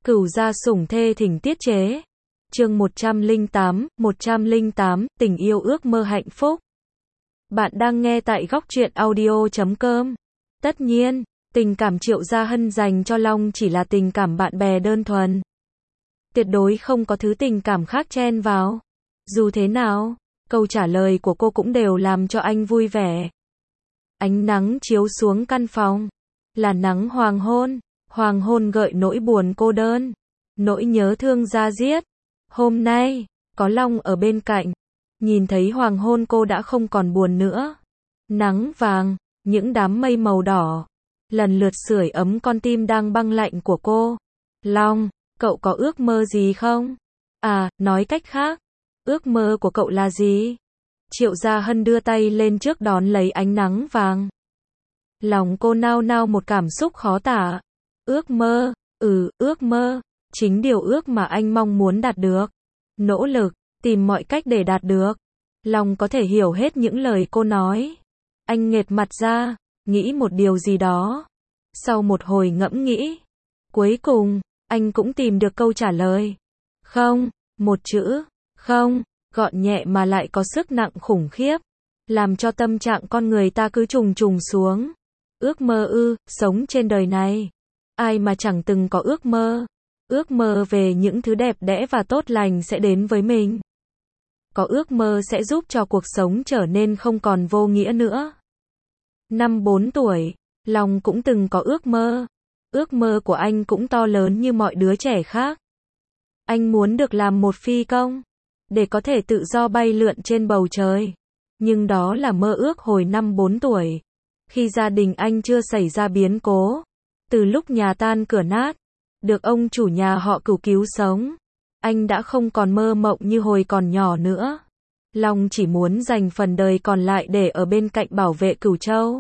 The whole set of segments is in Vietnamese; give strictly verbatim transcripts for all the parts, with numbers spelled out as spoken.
Cửu gia sủng thê thỉnh tiết chế. Chương một trăm lẻ tám, một trăm lẻ tám, tình yêu ước mơ hạnh phúc. Bạn đang nghe tại góc truyện audio chấm com. Tất nhiên, tình cảm Triệu Gia Hân dành cho Long chỉ là tình cảm bạn bè đơn thuần. Tuyệt đối không có thứ tình cảm khác chen vào. Dù thế nào, câu trả lời của cô cũng đều làm cho anh vui vẻ. Ánh nắng chiếu xuống căn phòng. Là nắng hoàng hôn. Hoàng hôn gợi nỗi buồn cô đơn. Nỗi nhớ thương da diết. Hôm nay, có Long ở bên cạnh. Nhìn thấy hoàng hôn cô đã không còn buồn nữa. Nắng vàng, những đám mây màu đỏ. Lần lượt sưởi ấm con tim đang băng lạnh của cô. Long, cậu có ước mơ gì không? À, nói cách khác, ước mơ của cậu là gì? Triệu Gia Hân đưa tay lên trước đón lấy ánh nắng vàng. Lòng cô nao nao một cảm xúc khó tả. Ước mơ, ừ, ước mơ, chính điều ước mà anh mong muốn đạt được. Nỗ lực, tìm mọi cách để đạt được. Long có thể hiểu hết những lời cô nói. Anh nghệt mặt ra, nghĩ một điều gì đó. Sau một hồi ngẫm nghĩ, cuối cùng, anh cũng tìm được câu trả lời. Không, một chữ, không, gọn nhẹ mà lại có sức nặng khủng khiếp. Làm cho tâm trạng con người ta cứ trùng trùng xuống. Ước mơ ư, sống trên đời này. Ai mà chẳng từng có ước mơ. Ước mơ về những thứ đẹp đẽ và tốt lành sẽ đến với mình. Có ước mơ sẽ giúp cho cuộc sống trở nên không còn vô nghĩa nữa. Năm bốn tuổi, Long cũng từng có ước mơ. Ước mơ của anh cũng to lớn như mọi đứa trẻ khác. Anh muốn được làm một phi công, để có thể tự do bay lượn trên bầu trời. Nhưng đó là mơ ước hồi năm bốn tuổi. Khi gia đình anh chưa xảy ra biến cố. Từ lúc nhà tan cửa nát, được ông chủ nhà họ Cửu cứu sống, anh đã không còn mơ mộng như hồi còn nhỏ nữa. Long chỉ muốn dành phần đời còn lại để ở bên cạnh bảo vệ Cửu Châu.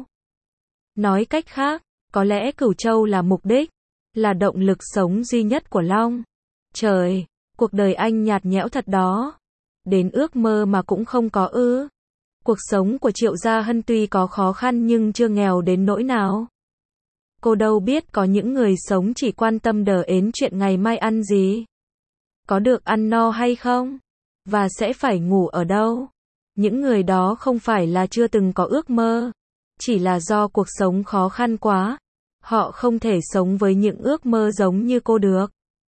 Nói cách khác, có lẽ Cửu Châu là mục đích, là động lực sống duy nhất của Long. Trời, cuộc đời anh nhạt nhẽo thật đó. Đến ước mơ mà cũng không có ư. Cuộc sống của Triệu Gia Hân tuy có khó khăn nhưng chưa nghèo đến nỗi nào. Cô đâu biết có những người sống chỉ quan tâm đờ ến chuyện ngày mai ăn gì, có được ăn no hay không, và sẽ phải ngủ ở đâu. Những người đó không phải là chưa từng có ước mơ, chỉ là do cuộc sống khó khăn quá. Họ không thể sống với những ước mơ giống như cô được.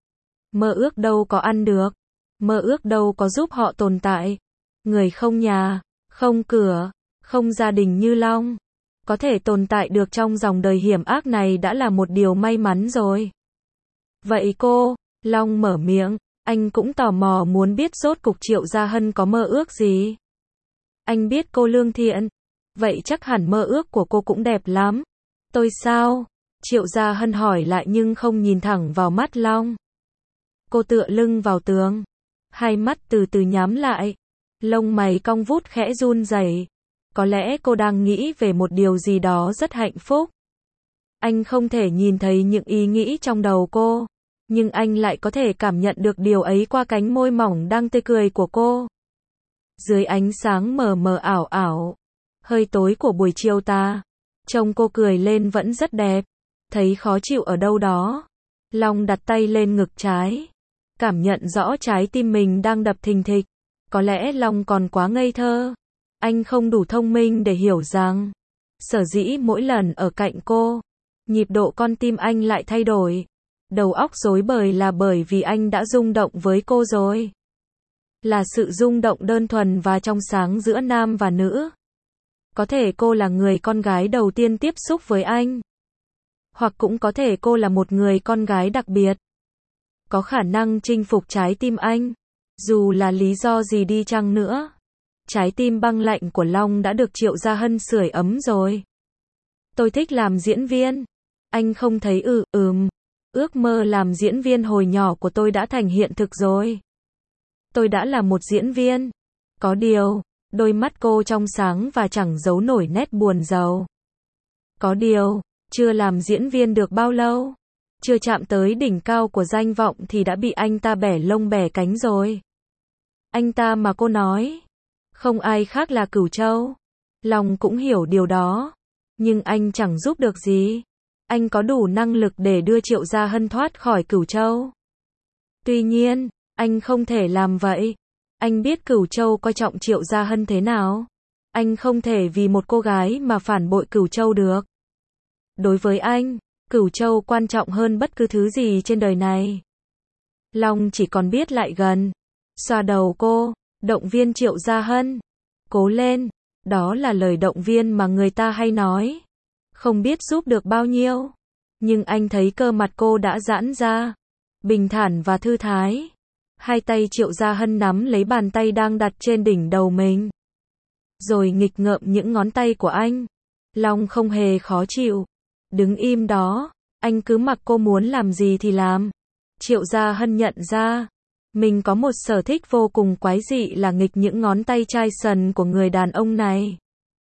Mơ ước đâu có ăn được, mơ ước đâu có giúp họ tồn tại. Người không nhà, không cửa, không gia đình như Long, có thể tồn tại được trong dòng đời hiểm ác này đã là một điều may mắn rồi. Vậy cô, Long mở miệng, anh cũng tò mò muốn biết rốt cục Triệu Gia Hân có mơ ước gì. Anh biết cô lương thiện, vậy chắc hẳn mơ ước của cô cũng đẹp lắm. Tôi sao? Triệu Gia Hân hỏi lại nhưng không nhìn thẳng vào mắt Long. Cô tựa lưng vào tường, hai mắt từ từ nhắm lại, lông mày cong vút khẽ run rẩy. Có lẽ cô đang nghĩ về một điều gì đó rất hạnh phúc. Anh không thể nhìn thấy những ý nghĩ trong đầu cô, nhưng anh lại có thể cảm nhận được điều ấy qua cánh môi mỏng đang tươi cười của cô. Dưới ánh sáng mờ mờ ảo ảo, hơi tối của buổi chiều tà, trông cô cười lên vẫn rất đẹp. Thấy khó chịu ở đâu đó, Long đặt tay lên ngực trái, cảm nhận rõ trái tim mình đang đập thình thịch. Có lẽ Long còn quá ngây thơ. Anh không đủ thông minh để hiểu rằng, sở dĩ mỗi lần ở cạnh cô, nhịp độ con tim anh lại thay đổi. Đầu óc rối bời là bởi vì anh đã rung động với cô rồi. Là sự rung động đơn thuần và trong sáng giữa nam và nữ. Có thể cô là người con gái đầu tiên tiếp xúc với anh. Hoặc cũng có thể cô là một người con gái đặc biệt, có khả năng chinh phục trái tim anh. Dù là lý do gì đi chăng nữa, trái tim băng lạnh của Long đã được Triệu Gia Hân sưởi ấm rồi. Tôi thích làm diễn viên. Anh không thấy ư, ừm. Ước mơ làm diễn viên hồi nhỏ của tôi đã thành hiện thực rồi. Tôi đã là một diễn viên. Có điều, đôi mắt cô trong sáng và chẳng giấu nổi nét buồn rầu. Có điều, chưa làm diễn viên được bao lâu, chưa chạm tới đỉnh cao của danh vọng thì đã bị anh ta bẻ lông bẻ cánh rồi. Anh ta mà cô nói, không ai khác là Cửu Châu. Long cũng hiểu điều đó, nhưng anh chẳng giúp được gì. Anh có đủ năng lực để đưa Triệu Gia Hân thoát khỏi Cửu Châu. Tuy nhiên, anh không thể làm vậy. Anh biết Cửu Châu coi trọng Triệu Gia Hân thế nào. Anh không thể vì một cô gái mà phản bội Cửu Châu được. Đối với anh, Cửu Châu quan trọng hơn bất cứ thứ gì trên đời này. Long chỉ còn biết lại gần, xoa đầu cô, động viên Triệu Gia Hân. Cố lên, đó là lời động viên mà người ta hay nói. Không biết giúp được bao nhiêu, nhưng anh thấy cơ mặt cô đã giãn ra, bình thản và thư thái. Hai tay Triệu Gia Hân nắm lấy bàn tay đang đặt trên đỉnh đầu mình, rồi nghịch ngợm những ngón tay của anh. Long không hề khó chịu, đứng im đó, anh cứ mặc cô muốn làm gì thì làm. Triệu Gia Hân nhận ra, mình có một sở thích vô cùng quái dị là nghịch những ngón tay chai sần của người đàn ông này.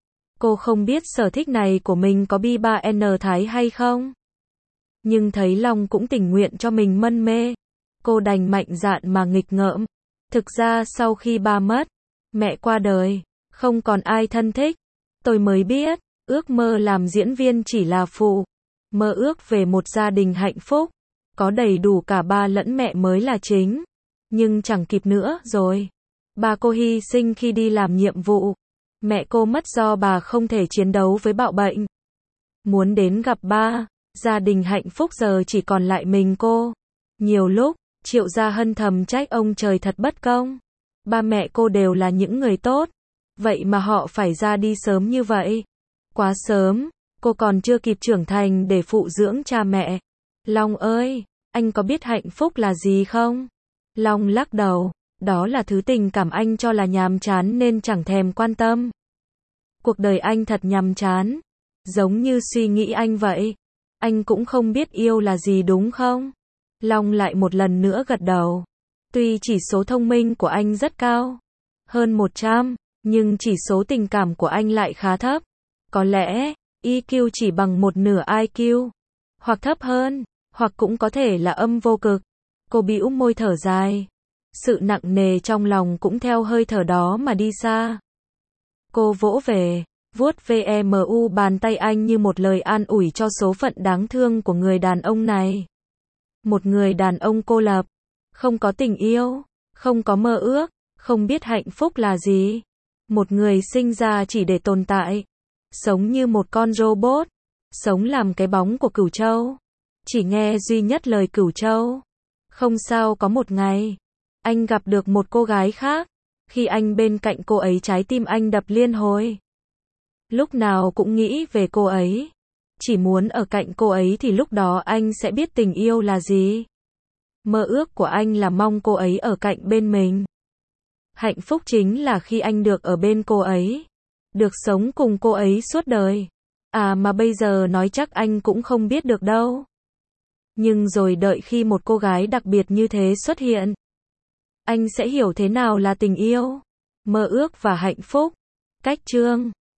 Cô không biết sở thích này của mình có bi ba en thái hay không. Nhưng thấy Long cũng tình nguyện cho mình mân mê, cô đành mạnh dạn mà nghịch ngợm. Thực ra sau khi ba mất, mẹ qua đời, không còn ai thân thích, tôi mới biết, ước mơ làm diễn viên chỉ là phụ. Mơ ước về một gia đình hạnh phúc, có đầy đủ cả ba lẫn mẹ mới là chính. Nhưng chẳng kịp nữa rồi. Ba cô hy sinh khi đi làm nhiệm vụ. Mẹ cô mất do bà không thể chiến đấu với bạo bệnh. Muốn đến gặp ba, gia đình hạnh phúc giờ chỉ còn lại mình cô. Nhiều lúc, Triệu Gia Hân thầm trách ông trời thật bất công. Ba mẹ cô đều là những người tốt, vậy mà họ phải ra đi sớm như vậy. Quá sớm, cô còn chưa kịp trưởng thành để phụ dưỡng cha mẹ. Long ơi, anh có biết hạnh phúc là gì không? Long lắc đầu, đó là thứ tình cảm anh cho là nhàm chán nên chẳng thèm quan tâm. Cuộc đời anh thật nhàm chán, giống như suy nghĩ anh vậy. Anh cũng không biết yêu là gì đúng không? Long lại một lần nữa gật đầu. Tuy chỉ số thông minh của anh rất cao, hơn một trăm, nhưng chỉ số tình cảm của anh lại khá thấp. Có lẽ, i kiu chỉ bằng một nửa i kiu, hoặc thấp hơn, hoặc cũng có thể là âm vô cực. Cô bĩu môi thở dài. Sự nặng nề trong lòng cũng theo hơi thở đó mà đi xa. Cô vỗ về, vuốt ve mu bàn tay anh như một lời an ủi cho số phận đáng thương của người đàn ông này. Một người đàn ông cô lập, không có tình yêu, không có mơ ước, không biết hạnh phúc là gì. Một người sinh ra chỉ để tồn tại, sống như một con robot, sống làm cái bóng của Cửu Châu, chỉ nghe duy nhất lời Cửu Châu. Không sao có một ngày, anh gặp được một cô gái khác, khi anh bên cạnh cô ấy trái tim anh đập liên hồi. Lúc nào cũng nghĩ về cô ấy, chỉ muốn ở cạnh cô ấy thì lúc đó anh sẽ biết tình yêu là gì. Mơ ước của anh là mong cô ấy ở cạnh bên mình. Hạnh phúc chính là khi anh được ở bên cô ấy, được sống cùng cô ấy suốt đời. À mà bây giờ nói chắc anh cũng không biết được đâu. Nhưng rồi đợi khi một cô gái đặc biệt như thế xuất hiện, anh sẽ hiểu thế nào là tình yêu, mơ ước và hạnh phúc. Cách chương